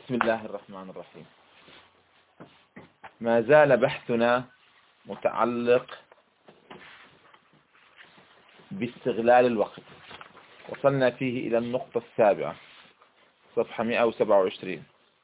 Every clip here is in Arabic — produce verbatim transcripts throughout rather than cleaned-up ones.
بسم الله الرحمن الرحيم. ما زال بحثنا متعلق باستغلال الوقت. وصلنا فيه إلى النقطة السابعة، صفحة مئة وسبعة وعشرين.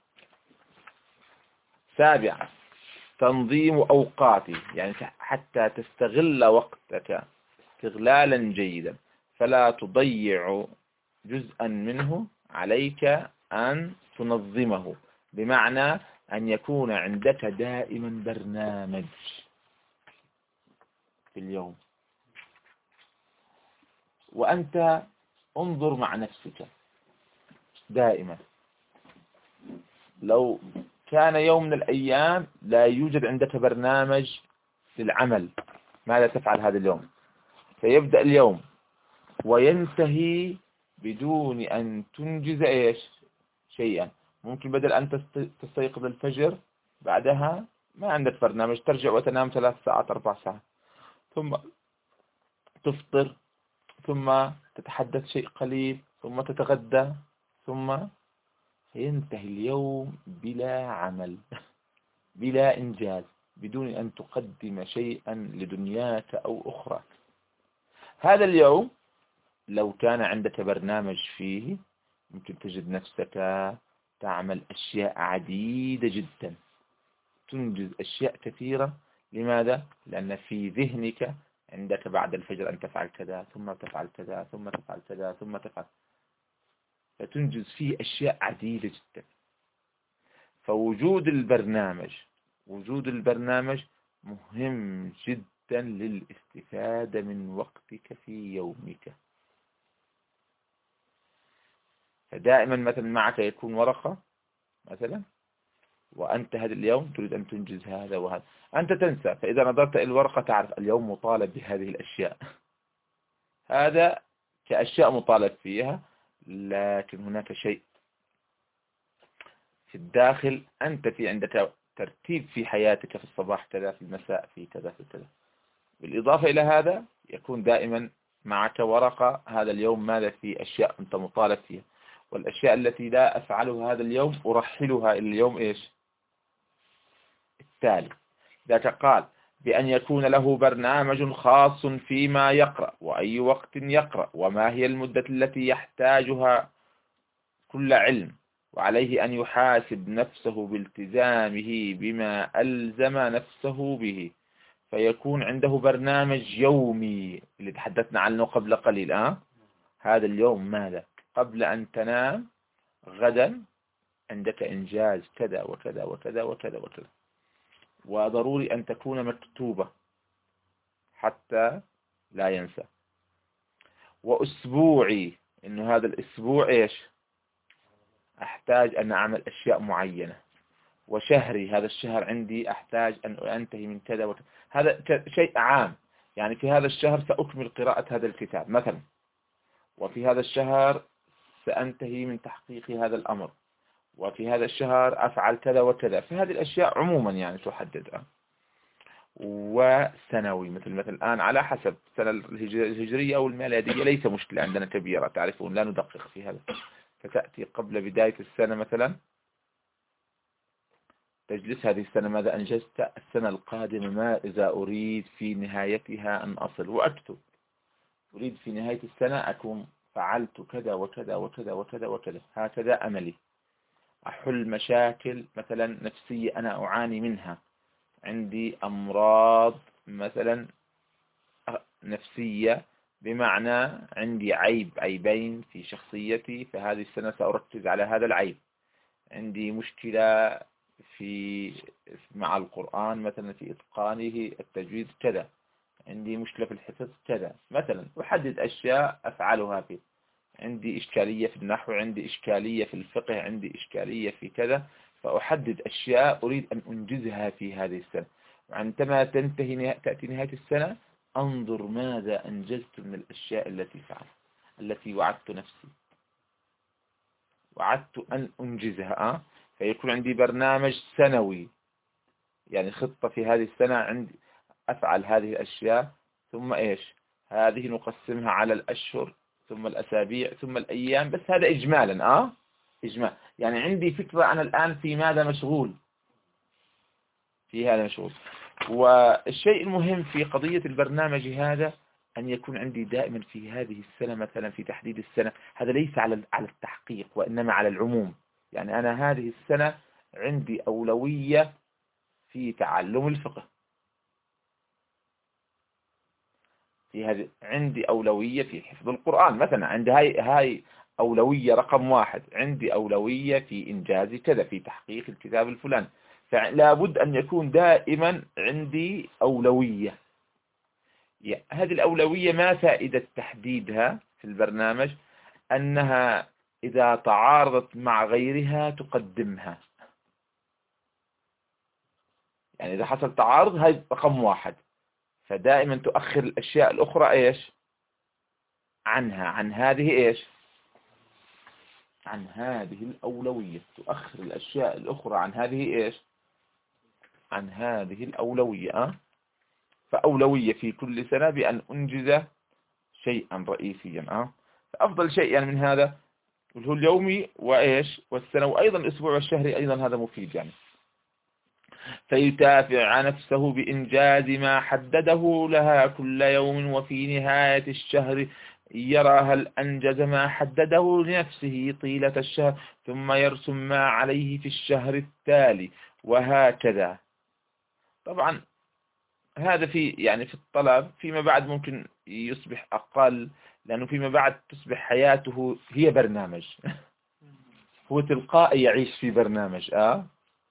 سابعا، تنظيم أوقاتي، يعني حتى تستغل وقتك استغلالا جيدا فلا تضيع جزءا منه، عليك أن تنظمه، بمعنى أن يكون عندك دائما برنامج في اليوم. وأنت انظر مع نفسك دائما، لو كان يوم من الأيام لا يوجد عندك برنامج للعمل، ماذا تفعل هذا اليوم؟ فيبدأ اليوم وينتهي بدون أن تنجز إيش شيئا. ممكن بدل أن تستيقظ الفجر بعدها ما عندك برنامج، ترجع وتنام ثلاث ساعات أربع ساعات، ثم تفطر، ثم تتحدث شيء قليل، ثم تتغدى، ثم ينتهي اليوم بلا عمل بلا إنجاز، بدون أن تقدم شيئا لدنياك أو أخرى. هذا اليوم لو كان عندك برنامج فيه، ممكن تجد نفسك تعمل أشياء عديدة جدا، تنجز أشياء كثيرة. لماذا؟ لأن في ذهنك عندك بعد الفجر أن تفعل كذا، ثم تفعل كذا، ثم تفعل كذا، ثم تفعل، فتنجز فيه أشياء عديدة جدا. فوجود البرنامج وجود البرنامج مهم جدا للاستفادة من وقتك في يومك. فدائما مثلا معك يكون ورقة مثلا، وأنت هذا اليوم تريد أن تنجز هذا وهذا، أنت تنسى، فإذا نظرت إلى الورقة تعرف اليوم مطالب بهذه الأشياء هذا كأشياء مطالب فيها، لكن هناك شيء في الداخل، أنت في عندك ترتيب في حياتك، في الصباح كذا، في المساء في كذا في كذا. بالإضافة إلى هذا يكون دائما معك ورقة، هذا اليوم ماذا في أشياء أنت مطالب فيها، والأشياء التي لا أفعلها هذا اليوم أرحلها إلى اليوم إيش التالي. ذاك قال بأن يكون له برنامج خاص فيما يقرأ، وأي وقت يقرأ، وما هي المدة التي يحتاجها كل علم، وعليه أن يحاسب نفسه بالتزامه بما ألزم نفسه به، فيكون عنده برنامج يومي اللي تحدثنا عنه قبل قليل. أه؟ هذا اليوم ماذا؟ قبل أن تنام غدا عندك إنجاز كذا وكذا وكذا وكذا وكذا، وضروري أن تكون مكتوبة حتى لا ينسى. وأسبوعي، إنه هذا الأسبوع إيش أحتاج أن أعمل أشياء معينة. وشهري، هذا الشهر عندي أحتاج أن أنتهي من كذا وكذا. هذا شيء عام، يعني في هذا الشهر سأكمل قراءة هذا الكتاب مثلا، وفي هذا الشهر سأنتهي من تحقيق هذا الأمر، وفي هذا الشهر أفعل كذا وكذا. فهذه الأشياء عموما يعني تحددها. وسنوي، مثل مثل الآن على حسب السنة الهجرية أو الميلادية، ليس مشكلة عندنا كبيرة، تعرفون لا ندقق في هذا. فتأتي قبل بداية السنة مثلا، تجلس هذه السنة ماذا أنجزت، السنة القادمة ما إذا أريد في نهايتها أن أصل، وأكتب أريد في نهاية السنة أكون فعلت كذا وكذا وكذا وكذا وكذا. هكذا أملي. أحل مشاكل مثلا نفسية أنا أعاني منها، عندي أمراض مثلا نفسية، بمعنى عندي عيب عيبين في شخصيتي، فهذه السنة سأركز على هذا العيب. عندي مشكلة في مع القرآن مثلا في إتقانه التجويد كذا، عندي مشكلة في الحفظ كذا مثلا، أحدد أشياء أفعلها فيه. عندي إشكالية في النحو، عندي إشكالية في الفقه، عندي إشكالية في كذا، فأحدد أشياء أريد أن أنجزها في هذه السنة. وعندما تنتهي نها... تأتي نهاية السنة أنظر ماذا أنجزت من الأشياء التي فعلت، التي وعدت نفسي وعدت أن أنجزها. أه؟ فيكون عندي برنامج سنوي، يعني خطة في هذه السنة، عندي أفعل هذه الأشياء، ثم إيش هذه نقسمها على الأشهر، ثم الأسابيع، ثم الأيام، بس هذا إجمالا. أه إجماع، يعني عندي فكرة أنا الآن في ماذا مشغول، في هذا مشغول. والشيء المهم في قضية البرنامج هذا أن يكون عندي دائما في هذه السنة، مثلا في تحديد السنة، هذا ليس على على التحقيق وإنما على العموم. يعني أنا هذه السنة عندي أولوية في تعلم الفقه، في هذه عندي أولوية في حفظ القرآن مثلا، عندي هاي هاي أولوية رقم واحد، عندي أولوية في إنجاز كذا، في تحقيق الكتاب الفلاني. فلا بد أن يكون دائما عندي أولوية. هذه الأولوية ما فائدة تحديدها في البرنامج؟ أنها إذا تعارضت مع غيرها تقدمها. يعني إذا حصل تعارض هاي رقم واحد، فدائما تؤخر الأشياء الأخرى إيش عنها، عن هذه إيش عن هذه الأولوية، تؤخر الأشياء الأخرى عن هذه إيش عن هذه الأولوية. أه؟ فأولوية في كل سنة بأن أنجز شيئا رئيسيا. أه؟ فأفضل شيء يعني من هذا هو اليومي وإيش والسنة، وأيضا الأسبوع والشهري أيضا، هذا مفيد يعني. فيتافع نفسه بإنجاز ما حدده لها كل يوم، وفي نهاية الشهر يرى هل أنجز ما حدده لنفسه طيلة الشهر، ثم يرسم ما عليه في الشهر التالي، وهكذا. طبعا هذا في يعني في الطلب، فيما بعد ممكن يصبح أقل، لأنه فيما بعد تصبح حياته هي برنامج هو تلقائي يعيش في برنامج. آه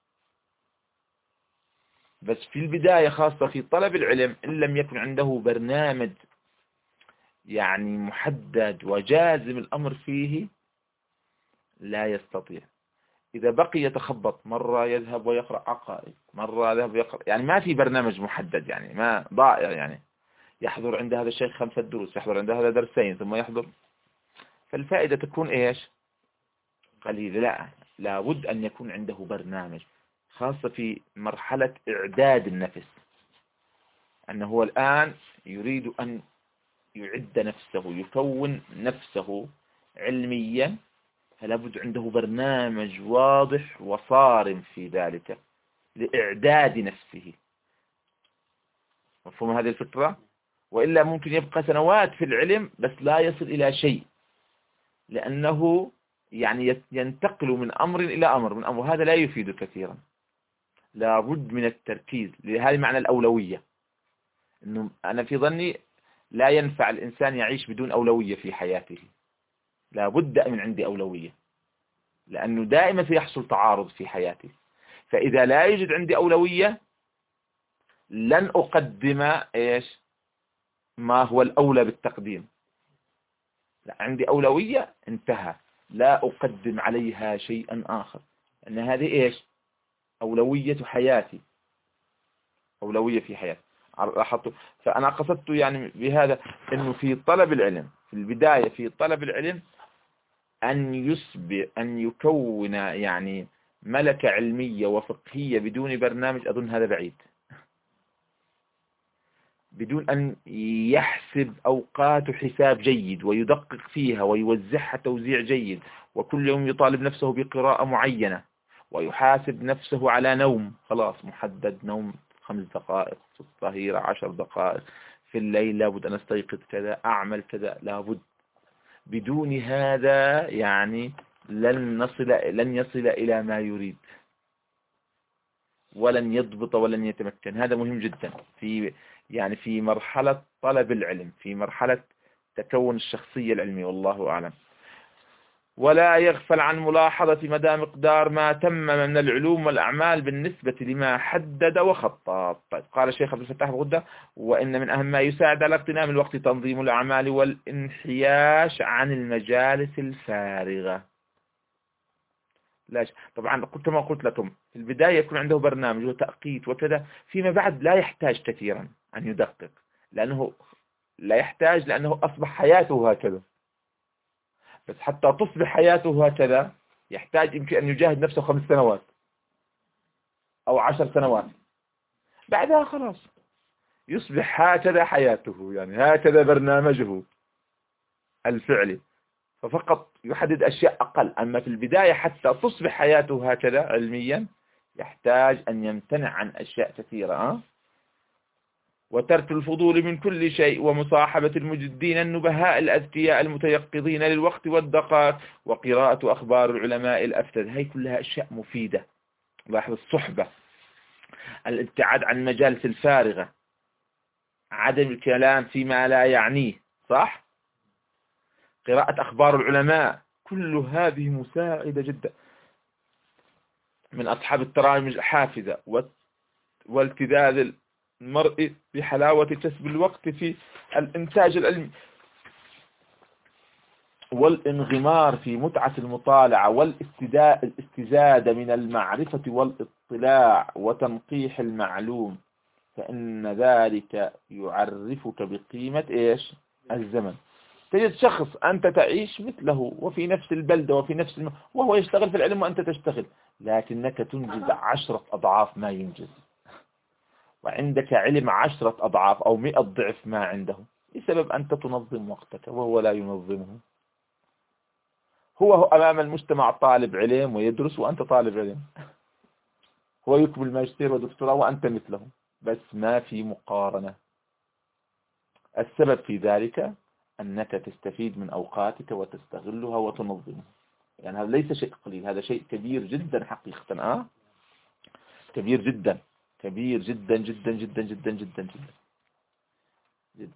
بس في البداية خاصة في طلب العلم، إن لم يكن عنده برنامج يعني محدد وجازم الأمر فيه لا يستطيع. إذا بقي يتخبط، مرة يذهب ويقرأ عقائد، مرة يذهب ويقرأ، يعني ما في برنامج محدد، يعني ما ضائع، يعني يحضر عند هذا الشيخ خمسة دروس، يحضر عند هذا درسين، ثم يحضر، فالفائدة تكون إيش قليلة. لا لابد أن يكون عنده برنامج، خاصة في مرحلة إعداد النفس، أنه هو الآن يريد أن يعد نفسه، يكون نفسه علميا، فلا بد عنده برنامج واضح وصارم في ذلك لإعداد نفسه. مفهوم هذه الفكرة؟ وإلا ممكن يبقى سنوات في العلم بس لا يصل إلى شيء، لأنه يعني ينتقل من أمر إلى أمر من أمر، هذا لا يفيد كثيرا. لا بد من التركيز، لهذا معنى الأولوية. إنه أنا في ظني لا ينفع الإنسان يعيش بدون أولوية في حياته، لا بد من عندي أولوية، لأنه دائما سيحصل تعارض في حياتي. فإذا لا يوجد عندي أولوية لن أقدم إيش ما هو الأولى بالتقديم. لا عندي أولوية انتهى، لا أقدم عليها شيئا آخر، أن هذه إيش أولوية حياتي، أولوية في حياتي. لاحظتوا؟ فأنا قصدت يعني بهذا أنه في طلب العلم، في البداية في طلب العلم، أن يسبق أن يكون يعني ملكة علمية وفقهية بدون برنامج، أظن هذا بعيد. بدون أن يحسب أوقاته حساب جيد ويدقق فيها ويوزعها توزيع جيد، وكل يوم يطالب نفسه بقراءة معينة، ويحاسب نفسه على نوم خلاص محدد، نوم خمس دقائق في الظهيرة، عشر دقائق في الليل، لابد أن أستيقظ كذا، أعمل كذا، لابد. بدون هذا يعني لن نصل لن يصل إلى ما يريد، ولن يضبط ولن يتمكن. هذا مهم جدا في يعني في مرحلة طلب العلم، في مرحلة تكون الشخصية العلمية، والله أعلم. ولا يغفل عن ملاحظة مدى مقدار ما تم من العلوم والأعمال بالنسبة لما حدد وخطط. طيب قال الشيخ عبد الفتاح الغدة: وإن من أهم ما يساعد على اغتنام الوقت تنظيم الأعمال والانحياش عن المجالس الفارغة. لاش طبعا قلت ما قلت لكم في البداية يكون عنده برنامج وتأقيت وكذا، فيما بعد لا يحتاج كثيرا أن يدقق، لأنه لا يحتاج، لأنه أصبح حياته هكذا. بس حتى تصبح حياته هكذا يحتاج يمكن أن يجاهد نفسه خمس سنوات أو عشر سنوات، بعدها خلاص يصبح هكذا حياته، يعني هكذا برنامجه الفعلي. ففقط يحدد أشياء أقل. أما في البداية حتى تصبح حياته هكذا علميا يحتاج أن يمتنع عن أشياء كثيرة. أه؟ وترك الفضول من كل شيء، ومصاحبة المجدين النبهاء الأذكياء المتيقظين للوقت والدقات، وقراءة أخبار العلماء الأفذاذ. هي كلها أشياء مفيدة. لاحظ الصحبة، الابتعاد عن المجالس الفارغة، عدم الكلام فيما لا يعنيه، صح؟ قراءة أخبار العلماء، كل هذه مساعدة جدا. من أصحاب الترامج الحافزة والتذاذ المرء بحلاوة كسب الوقت في الإنتاج العلمي، والانغمار في متعة المطالعة والاستزادة من المعرفة والاطلاع وتنقيح المعلوم، فإن ذلك يعرفك بقيمة إيش؟ الزمن. تجد شخص أنت تعيش مثله وفي نفس البلدة وفي نفس الم... وهو يشتغل في العلم وأنت تشتغل، لكنك تنجز عشرة أضعاف ما ينجز، وعندك علم عشرة أضعاف أو مئة ضعف ما عنده، بسبب أنت تنظم وقتك وهو لا ينظمه. هو أمام المجتمع طالب علم ويدرس وأنت طالب علم، هو يكمل ماجستير ودكتوراه وأنت مثله، بس ما في مقارنة. السبب في ذلك أنك تستفيد من أوقاتك وتستغلها وتنظمها. يعني هذا ليس شيء قليل، هذا شيء كبير جدا حقيقة. آه؟ كبير جدا، كبير جدا جدا جدا جدا جدا جدا, جدا.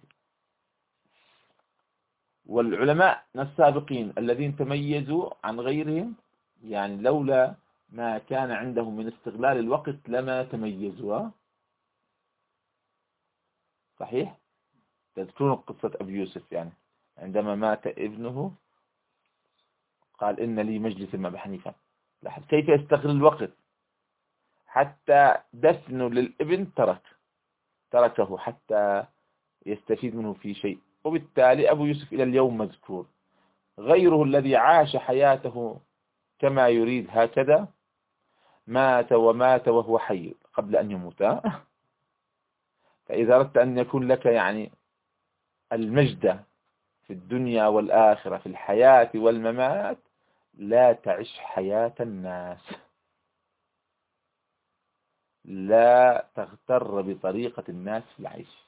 والعلماء السابقين الذين تميزوا عن غيرهم، يعني لولا ما كان عندهم من استغلال الوقت لما تميزوا. صحيح؟ تذكرون قصة أبي يوسف، يعني عندما مات ابنه قال إن لي مجلس مع أبي حنيفة. لاحظ كيف يستغل الوقت، حتى دفنه للابن ترك تركه حتى يستفيد منه في شيء. وبالتالي أبو يوسف إلى اليوم مذكور. غيره الذي عاش حياته كما يريد هكذا مات ومات وهو حي قبل أن يموت. فإذا أردت أن يكون لك يعني المجد في الدنيا والآخرة، في الحياة والممات، لا تعش حياة الناس، لا تغتر بطريقة الناس في العيش،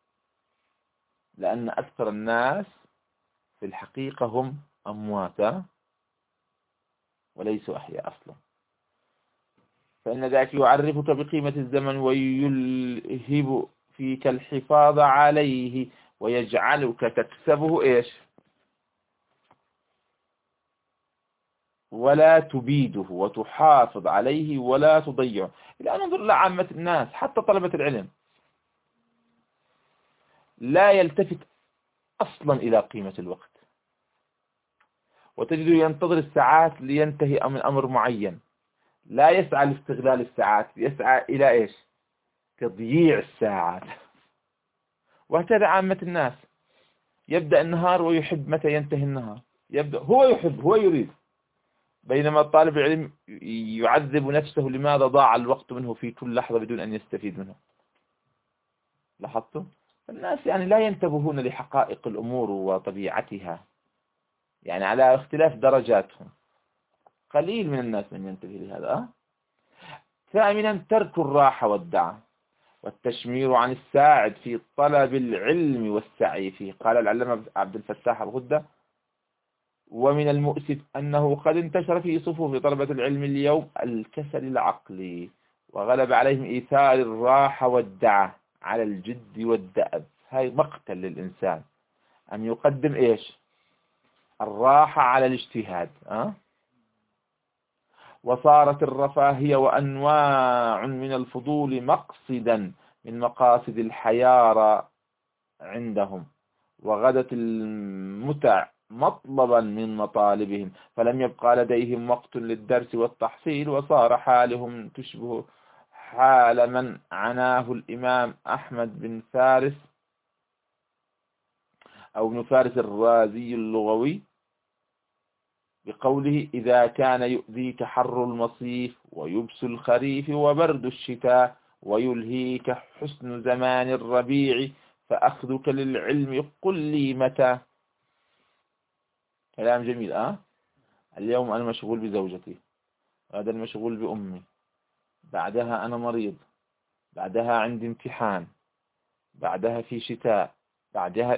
لأن أكثر الناس في الحقيقة هم أموات وليسوا أحياء أصلا. فإن ذاك يعرفك بقيمة الزمن ويلهب فيك الحفاظ عليه، ويجعلك تكسبه إيش؟ ولا تبيده، وتحافظ عليه ولا تضيعه. الآن انظر لعامة الناس، حتى طلبة العلم لا يلتفت أصلا إلى قيمة الوقت، وتجده ينتظر الساعات لينتهي من أمر معين، لا يسعى لاستغلال الساعات، يسعى إلى إيش؟ تضييع الساعات. وهكذا عامة الناس، يبدأ النهار ويحب متى ينتهي النهار، يبدأ هو يحب هو يريد، بينما طالب العلم يعذب نفسه لماذا ضاع الوقت منه في كل لحظة بدون أن يستفيد منه. لاحظتم؟ الناس يعني لا ينتبهون لحقائق الأمور وطبيعتها، يعني على اختلاف درجاتهم، قليل من الناس من ينتبه لهذا. ثامنا ترك الراحة والدعة والتشمير عن الساعد في طلب العلم والسعي فيه. قال العلامة عبد الفتاح الغدة: ومن المؤسف أنه قد انتشر في صفوف طلبة العلم اليوم الكسل العقلي، وغلب عليهم إيثار الراحة والدعة على الجد والدأب. هاي مقتل للإنسان أن يقدم إيش؟ الراحة على الاجتهاد. أه؟ وصارت الرفاهية وأنواع من الفضول مقصدا من مقاصد الحيارى عندهم، وغدت المتع مطلبا من مطالبهم، فلم يبقى لديهم وقت للدرس والتحصيل، وصار حالهم تشبه حال من عناه الإمام أحمد بن فارس أو ابن فارس الرازي اللغوي بقوله: إذا كان يؤذيك حر المصيف ويبس الخريف وبرد الشتاء ويلهيك حسن زمان الربيع فأخذك للعلم قل لي متى. كلام جميل. أه اليوم أنا مشغول بزوجتي، غدا المشغول بأمي، بعدها أنا مريض، بعدها عندي امتحان، بعدها في شتاء، بعدها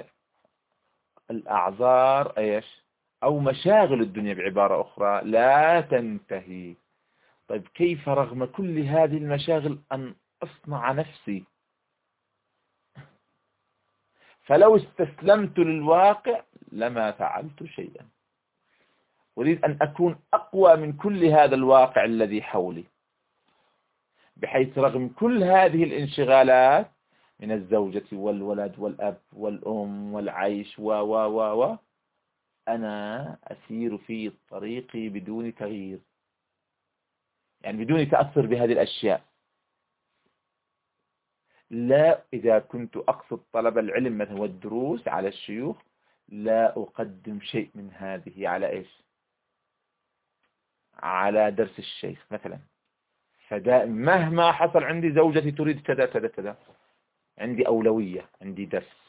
الأعذار إيش أو مشاغل الدنيا بعبارة أخرى لا تنتهي. طيب كيف رغم كل هذه المشاغل أن أصنع نفسي؟ فلو استسلمت للواقع لما فعلت شيئا. أريد أن أكون أقوى من كل هذا الواقع الذي حولي، بحيث رغم كل هذه الانشغالات من الزوجة والولد والأب والأم والعيش و و و و أنا أسير في طريقي بدون تغيير، يعني بدون تأثر بهذه الأشياء. لا، إذا كنت أقصد طلب العلم مثلا والدروس على الشيوخ لا أقدم شيء من هذه على إيش؟ على درس الشيخ مثلا. فدائما مهما حصل عندي زوجتي تريد كذا كذا كذا، عندي أولوية، عندي درس.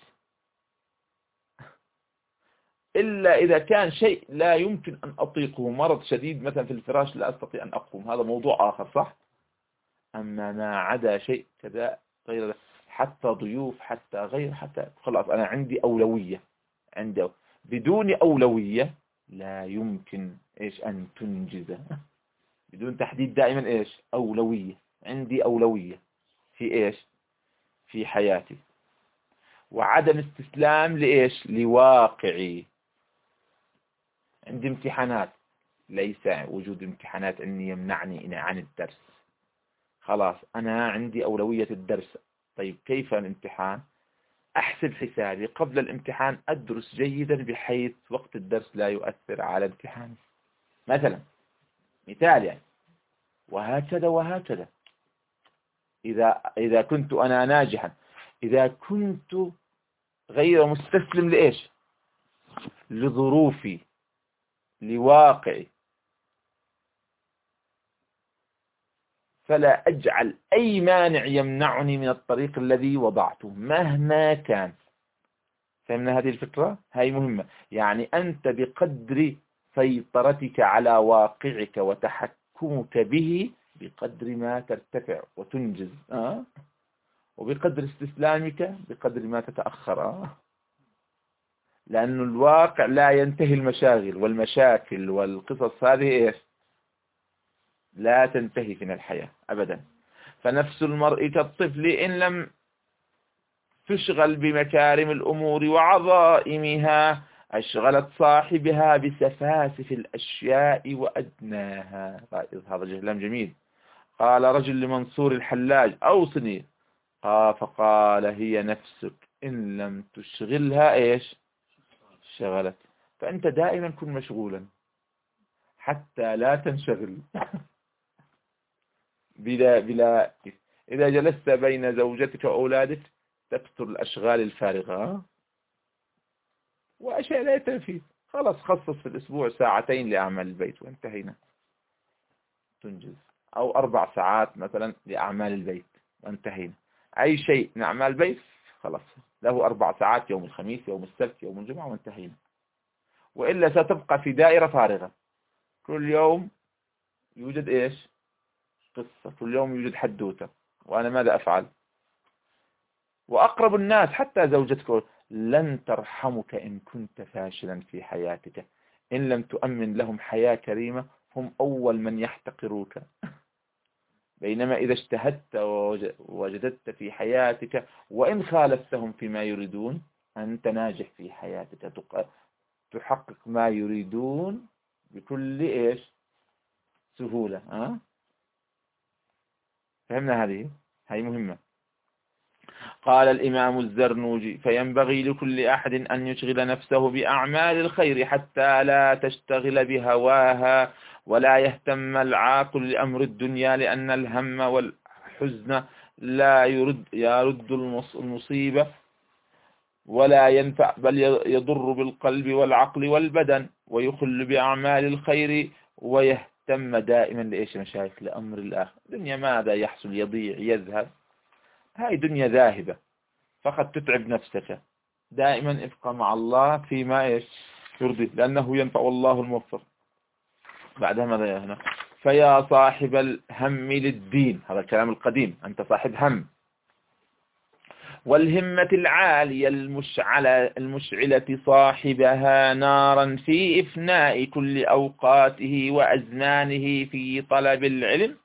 إلا إذا كان شيء لا يمكن أن أطيقه، مرض شديد مثلا في الفراش لا أستطيع أن أقوم، هذا موضوع آخر صح. أما ما عدا شيء كذا غير، حتى ضيوف حتى غير، حتى خلاص أنا عندي أولوية. عندي أو... بدون أولوية لا يمكن إيش أن تنجز. بدون تحديد دائما إيش أولوية. عندي أولوية في إيش في حياتي، وعدم استسلام لإيش لواقعي. عندي امتحانات، ليس وجود امتحانات أني يمنعني عن الدرس، خلاص أنا عندي أولوية الدرس. طيب كيف الامتحان؟ أحسب حسابي قبل الامتحان، أدرس جيدا بحيث وقت الدرس لا يؤثر على امتحاني مثلا، مثال يعني. وهكذا وهكذا. إذا إذا كنت أنا ناجحا، إذا كنت غير مستسلم لإيش لظروفي لواقعي، فلا أجعل أي مانع يمنعني من الطريق الذي وضعته مهما كان. فهمنا هذه الفكرة؟ هاي مهمة. يعني أنت بقدر سيطرتك على واقعك وتحكمك به بقدر ما ترتفع وتنجز، أه؟ وبقدر استسلامك بقدر ما تتأخر. أه؟ لأن الواقع لا ينتهي، المشاغل والمشاكل والقصص هذه إيش لا تنتهي من الحياة أبدا. فنفس المرء كالطفل إن لم تشغل بمكارم الأمور وعظائمها أشغلت صاحبها بسفاسف الأشياء وأدناها. هذا كلام جميل. قال رجل لمنصور الحلاج أوصني، قال فقال هي نفسك إن لم تشغلها إيش شغلت. فأنت دائما كن مشغولا حتى لا تنشغل. بلا بلا إذا جلست بين زوجتك وأولادك تكثر الأشغال الفارغة وأشياء لا تنفيذ. خلاص خصص في الأسبوع ساعتين لأعمال البيت وانتهينا، تنجز. أو أربع ساعات مثلا لأعمال البيت وانتهينا. أي شيء من أعمال البيت خلاص له أربع ساعات، يوم الخميس يوم السبت يوم الجمعة وانتهينا. وإلا ستبقى في دائرة فارغة، كل يوم يوجد إيش قصة، كل يوم يوجد حدوتة، وأنا ماذا أفعل؟ وأقرب الناس حتى زوجتك لن ترحمك إن كنت فاشلا في حياتك. إن لم تؤمن لهم حياة كريمة هم أول من يحتقروك. بينما إذا اجتهدت ووجدت في حياتك وإن خالفتهم فيما يريدون أنت ناجح في حياتك، تحقق ما يريدون بكل إيش سهولة. أه؟ فهمنا هذه هذه مهمة. قال الإمام الزرنوجي فينبغي لكل أحد أن يشغل نفسه بأعمال الخير حتى لا تشتغل بهواها، ولا يهتم العاقل لأمر الدنيا، لأن الهم والحزن لا يرد يرد المصيبة ولا ينفع، بل يضر بالقلب والعقل والبدن، ويخل بأعمال الخير ويهتم دائما لإيش مشايخ لأمر الآخر. دنيا ماذا يحصل؟ يضيع يذهب، هاي دنيا ذاهبة، فقد تتعب نفسك. دائما ابقى مع الله فيما إيش يرضي لأنه ينفع والله الموفق. بعدها ماذا هنا؟ فيا صاحب الهم للدين، هذا الكلام القديم، أنت صاحب هم، والهمة العالية المشعلة المشعلة صاحبها نارا في إفناء كل أوقاته وأزمانه في طلب العلم،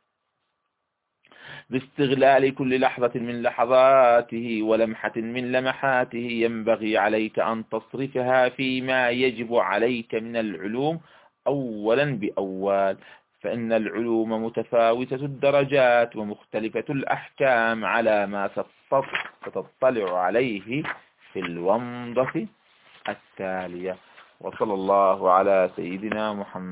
باستغلال كل لحظة من لحظاته ولمحة من لمحاته. ينبغي عليك أن تصرفها فيما يجب عليك من العلوم أولا بأول، فإن العلوم متفاوتة الدرجات ومختلفة الأحكام على ما ستطلع عليه في الومضة التالية. وصلى الله على سيدنا محمد.